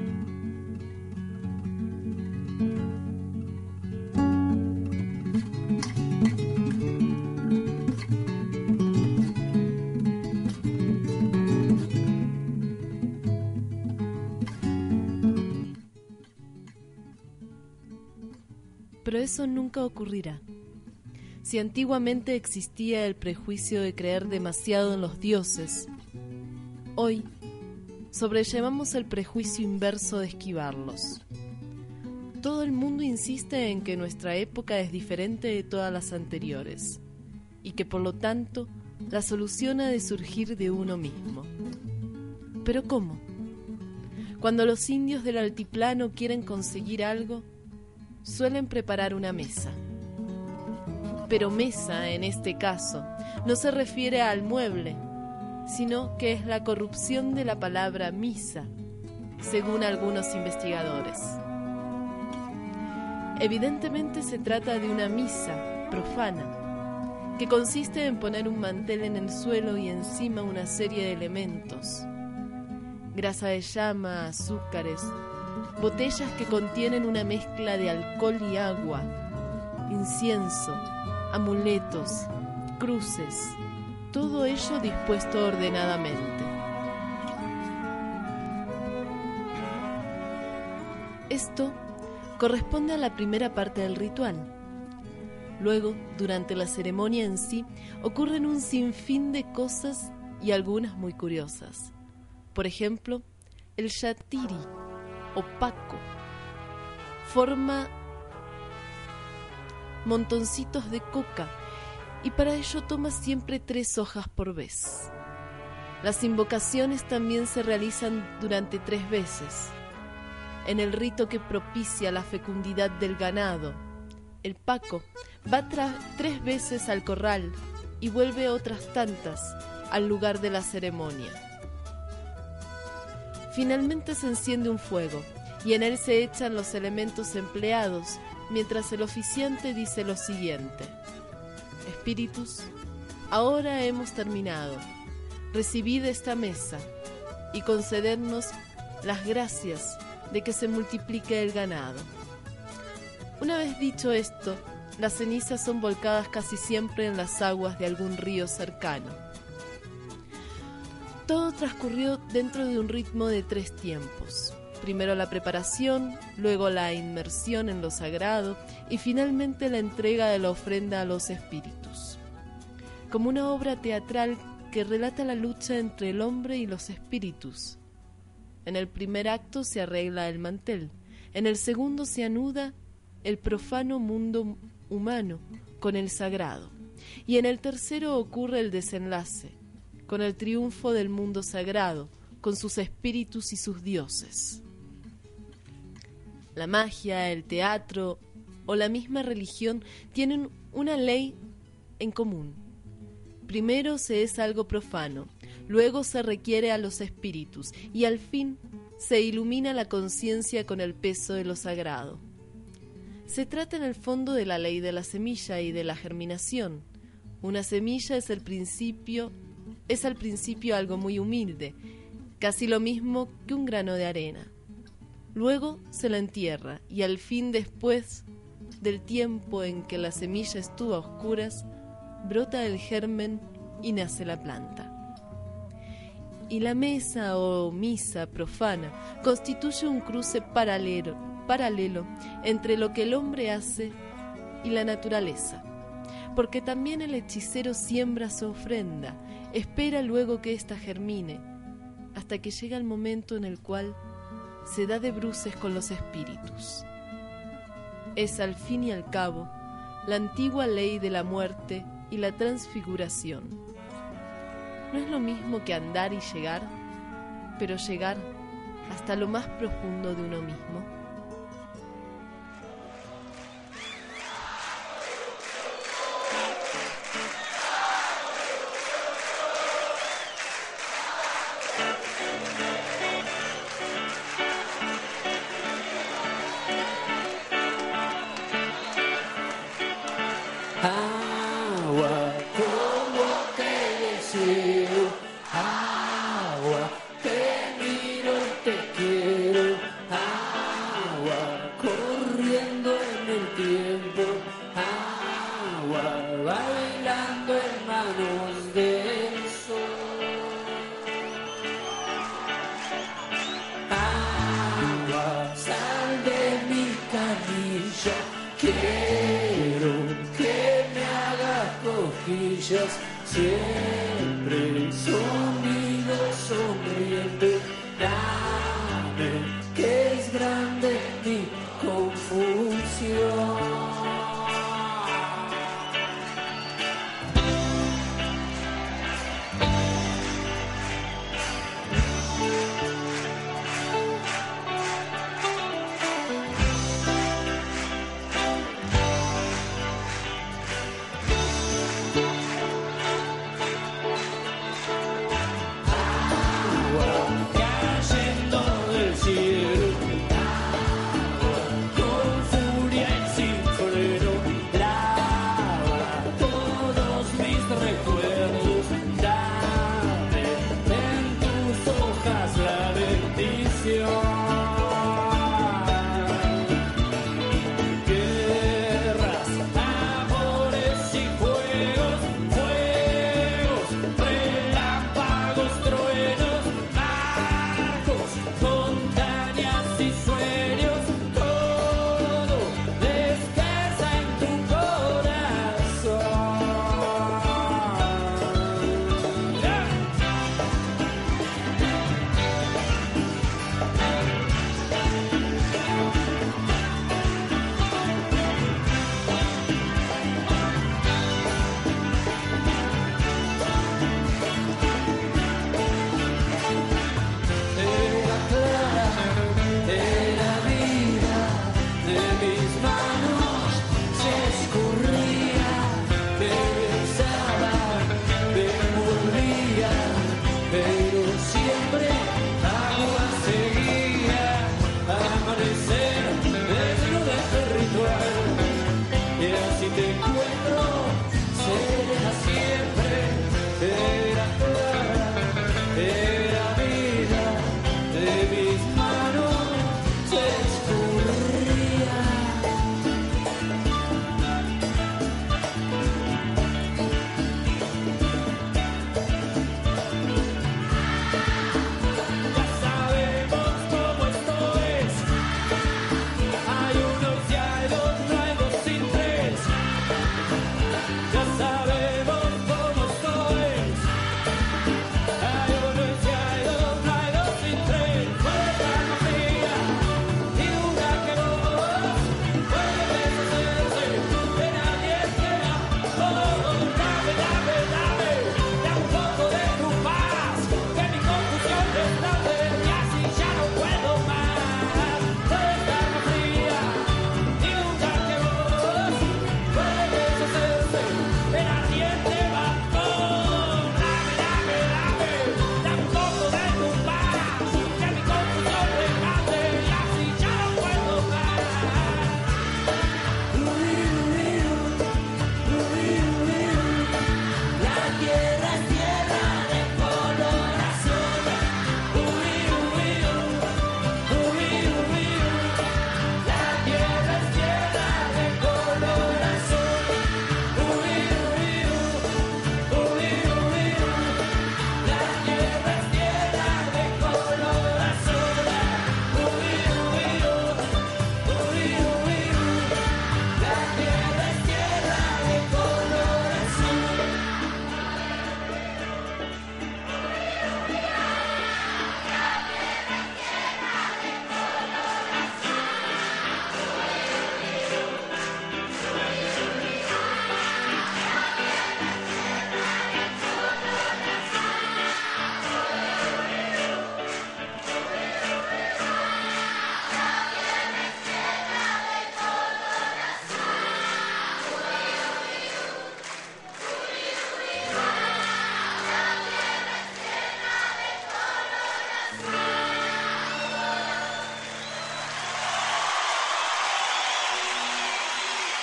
Pero eso nunca ocurrirá. Si antiguamente existía el prejuicio de creer demasiado en los dioses, hoy sobrellevamos el prejuicio inverso de esquivarlos. Todo el mundo insiste en que nuestra época es diferente de todas las anteriores y que por lo tanto la solución ha de surgir de uno mismo. ¿Pero cómo? Cuando los indios del altiplano quieren conseguir algo, suelen preparar una mesa. Pero mesa, en este caso, no se refiere al mueble, sino que es la corrupción de la palabra misa, según algunos investigadores. Evidentemente se trata de una misa profana, que consiste en poner un mantel en el suelo y encima una serie de elementos: grasa de llama, azúcares, botellas que contienen una mezcla de alcohol y agua, incienso, amuletos, cruces, todo ello dispuesto ordenadamente. Esto corresponde a la primera parte del ritual. Luego, durante la ceremonia en sí, ocurren un sinfín de cosas y algunas muy curiosas. Por ejemplo, el yatiri, o paco, forma montoncitos de coca y para ello toma siempre 3 hojas por vez. Las invocaciones también se realizan durante 3 veces. En el rito que propicia la fecundidad del ganado, el paco va 3 veces al corral y vuelve otras tantas al lugar de la ceremonia. Finalmente se enciende un fuego y en él se echan los elementos empleados mientras el oficiante dice lo siguiente: espíritus, ahora hemos terminado. Recibid esta mesa y concedernos las gracias de que se multiplique el ganado. Una vez dicho esto, las cenizas son volcadas casi siempre en las aguas de algún río cercano. Todo transcurrió dentro de un ritmo de 3 tiempos. Primero la preparación, luego la inmersión en lo sagrado y finalmente la entrega de la ofrenda a los espíritus. Como una obra teatral que relata la lucha entre el hombre y los espíritus. En el primer acto se arregla el mantel, en el segundo se anuda el profano mundo humano con el sagrado, y en el tercero ocurre el desenlace, con el triunfo del mundo sagrado, con sus espíritus y sus dioses. La magia, el teatro o la misma religión tienen una ley en común. Primero se es algo profano, luego se requiere a los espíritus y al fin se ilumina la conciencia con el peso de lo sagrado. Se trata en el fondo de la ley de la semilla y de la germinación. Una semilla es al principio algo muy humilde, casi lo mismo que un grano de arena. Luego se la entierra y al fin, después del tiempo en que la semilla estuvo a oscuras, brota el germen y nace la planta. Y la mesa o misa profana constituye un cruce paralelo entre lo que el hombre hace y la naturaleza, porque también el hechicero siembra su ofrenda, espera luego que ésta germine, hasta que llega el momento en el cual se da de bruces con los espíritus. Es al fin y al cabo la antigua ley de la muerte y la transfiguración. No es lo mismo que andar y llegar, pero llegar hasta lo más profundo de uno mismo. Siempre sonido sonriente, dame que es grande mi confusión. Cayendo del cielo, con furia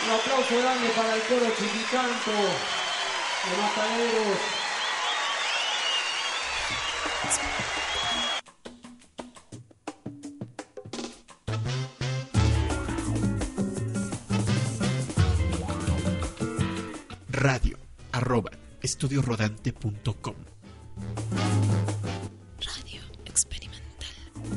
Un aplauso grande para el coro Chiquicanto de Mataderos. radio@estudiorodante.com. Radio experimental.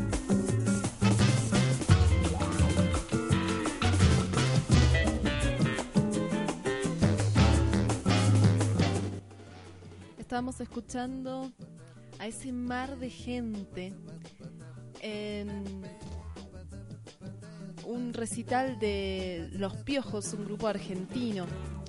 Estábamos escuchando a ese mar de gente en un recital de Los Piojos, un grupo argentino.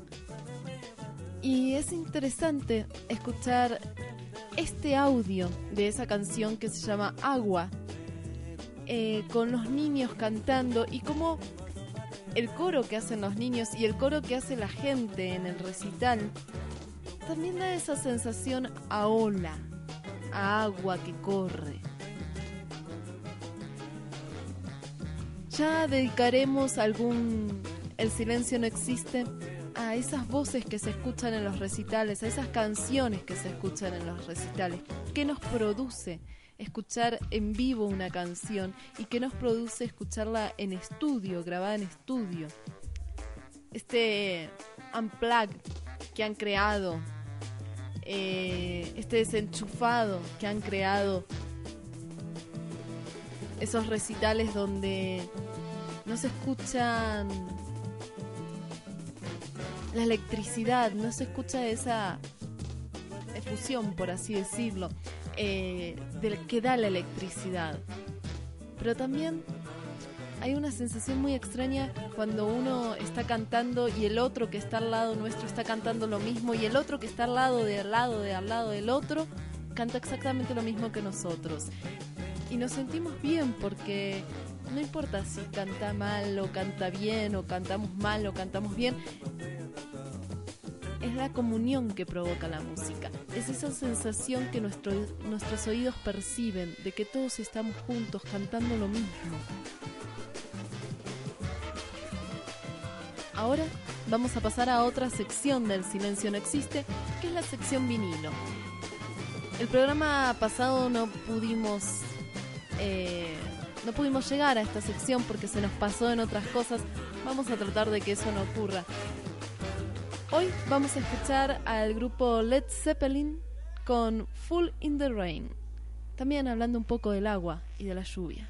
Y es interesante escuchar este audio de esa canción que se llama Agua, con los niños cantando, y cómo el coro que hacen los niños y el coro que hace la gente en el recital también da esa sensación a ola, a agua que corre. Ya dedicaremos El silencio no existe a esas voces que se escuchan en los recitales, a esas canciones que se escuchan en los recitales. ¿Qué nos produce escuchar en vivo una canción y qué nos produce escucharla en estudio, grabada en estudio? Este unplugged que han creado, este desenchufado que han creado, esos recitales donde no se escuchan la electricidad, no se escucha esa efusión, por así decirlo, del que da la electricidad. Pero también hay una sensación muy extraña cuando uno está cantando y el otro que está al lado nuestro está cantando lo mismo, y el otro que está al lado del otro canta exactamente lo mismo que nosotros. Y nos sentimos bien porque no importa si canta mal o canta bien, o cantamos mal o cantamos bien. Es la comunión que provoca la música. Es esa sensación que nuestros oídos perciben de que todos estamos juntos cantando lo mismo. Ahora vamos a pasar a otra sección del Silencio no existe, que es la sección vinilo. El programa pasado no pudimos llegar a esta sección porque se nos pasó en otras cosas. Vamos a tratar de que eso no ocurra. Hoy vamos a escuchar al grupo Led Zeppelin con Fool in the Rain, también hablando un poco del agua y de la lluvia.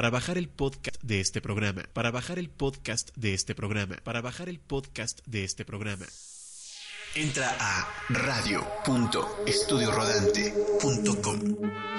para bajar el podcast de este programa, para bajar el podcast de este programa, para bajar el podcast de este programa. Entra a radio.estudiorodante.com.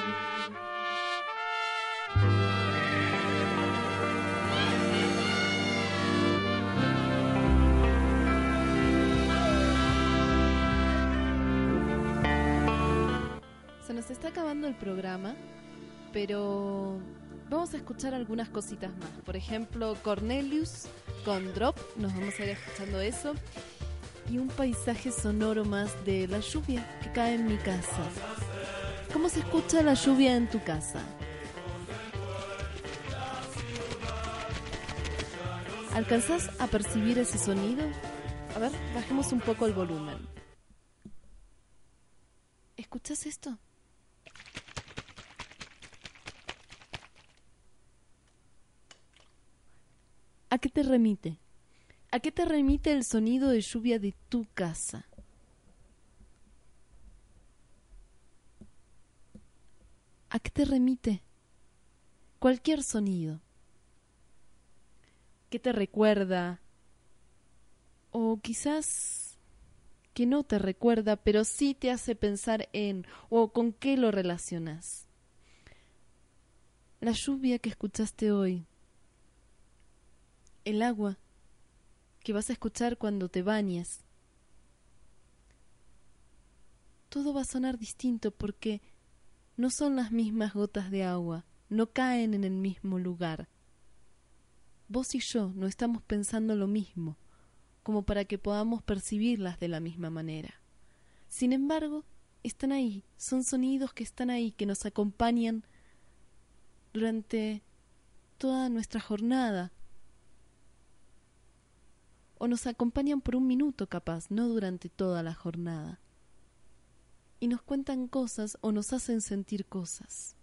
Se nos está acabando el programa, pero vamos a escuchar algunas cositas más. Por ejemplo, Cornelius con Drop, nos vamos a ir escuchando eso. Y un paisaje sonoro más de la lluvia que cae en mi casa. ¿Cómo se escucha la lluvia en tu casa? ¿Alcanzás a percibir ese sonido? A ver, bajemos un poco el volumen. ¿Escuchás esto? ¿A qué te remite? ¿A qué te remite el sonido de lluvia de tu casa? ¿A qué te remite? Cualquier sonido. ¿Qué te recuerda? O quizás que no te recuerda, pero sí te hace pensar en, o con qué lo relacionas. La lluvia que escuchaste hoy. El agua que vas a escuchar cuando te bañes. Todo va a sonar distinto porque no son las mismas gotas de agua, no caen en el mismo lugar. Vos y yo no estamos pensando lo mismo, como para que podamos percibirlas de la misma manera. Sin embargo, están ahí, son sonidos que están ahí, que nos acompañan durante toda nuestra jornada. O nos acompañan por un minuto capaz, no durante toda la jornada. Y nos cuentan cosas o nos hacen sentir cosas.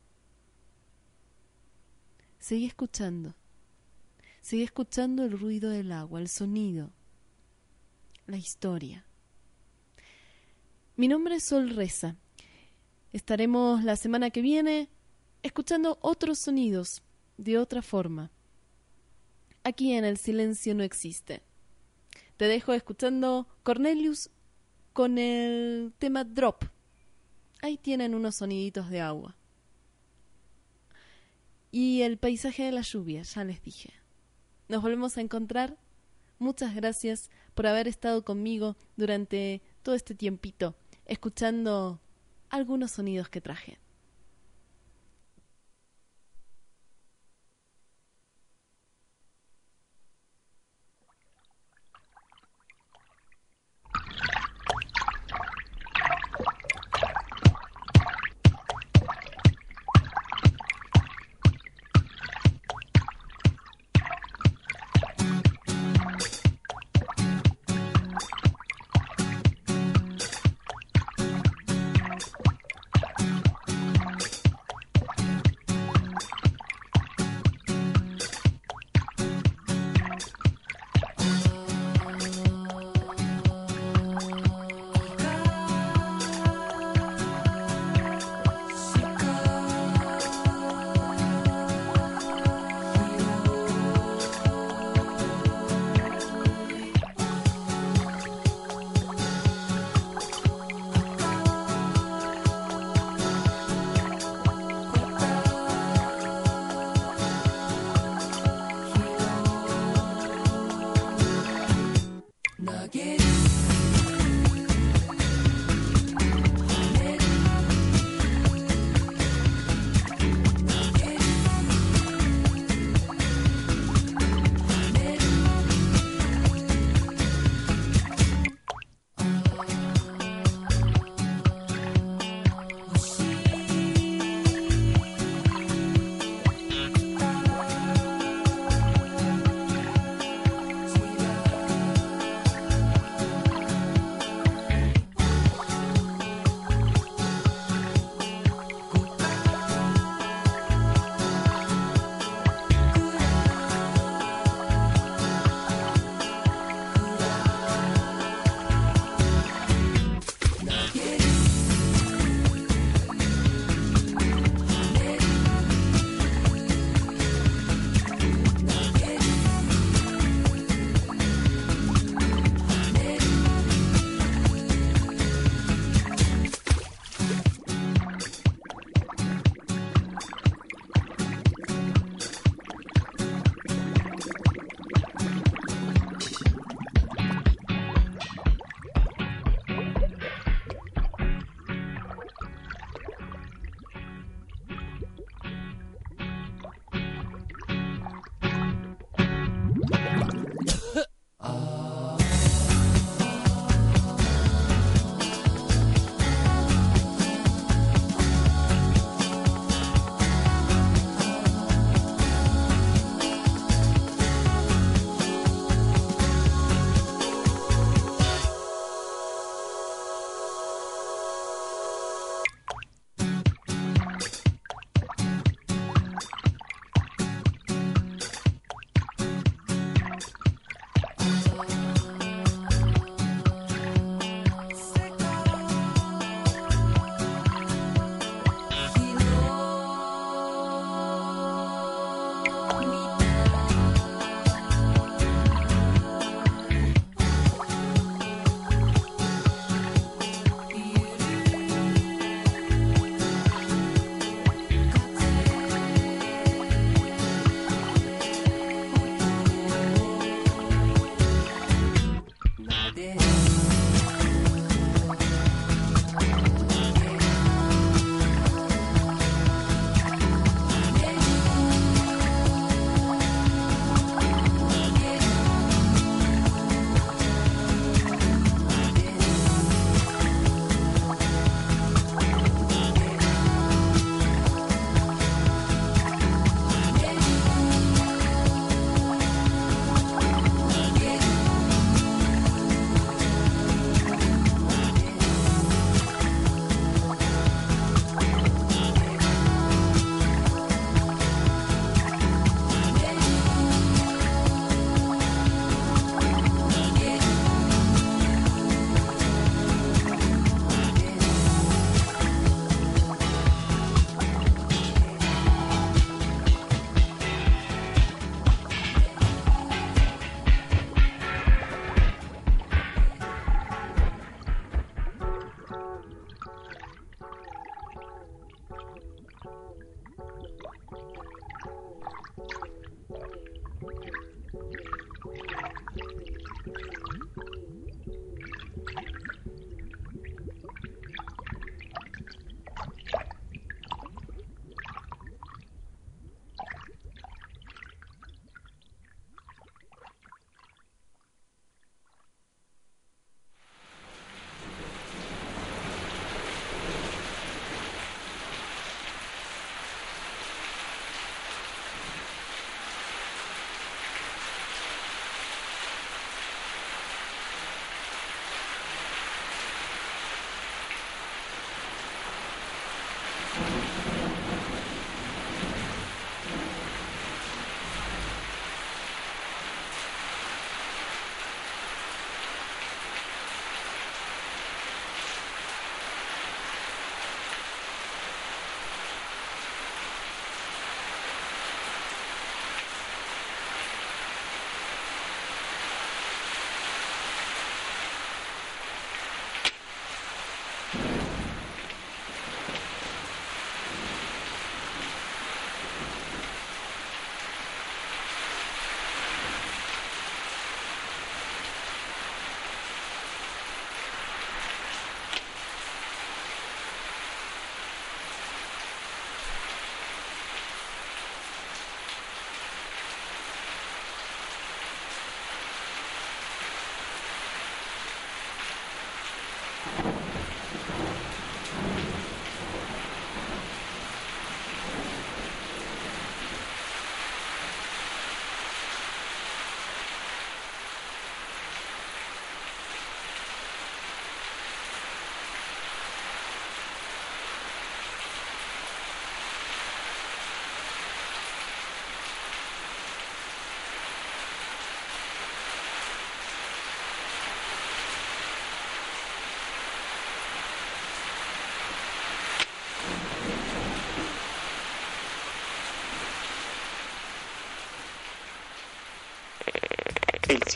Seguí escuchando el ruido del agua, el sonido, la historia. Mi nombre es Sol Reza. Estaremos la semana que viene escuchando otros sonidos de otra forma. Aquí en El Silencio No Existe. Te dejo escuchando Cornelius con el tema Drop. Ahí tienen unos soniditos de agua. Y el paisaje de la lluvia, ya les dije. Nos volvemos a encontrar. Muchas gracias por haber estado conmigo durante todo este tiempito, escuchando algunos sonidos que traje.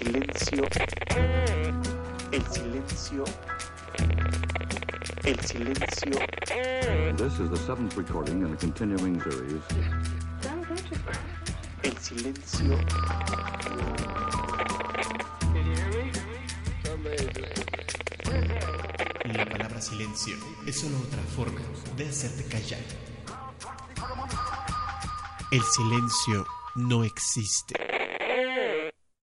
silencio, el silencio, el silencio. This is the seventh recording in a continuing series. El silencio. La palabra silencio es solo otra forma de hacerte callar. El silencio no existe.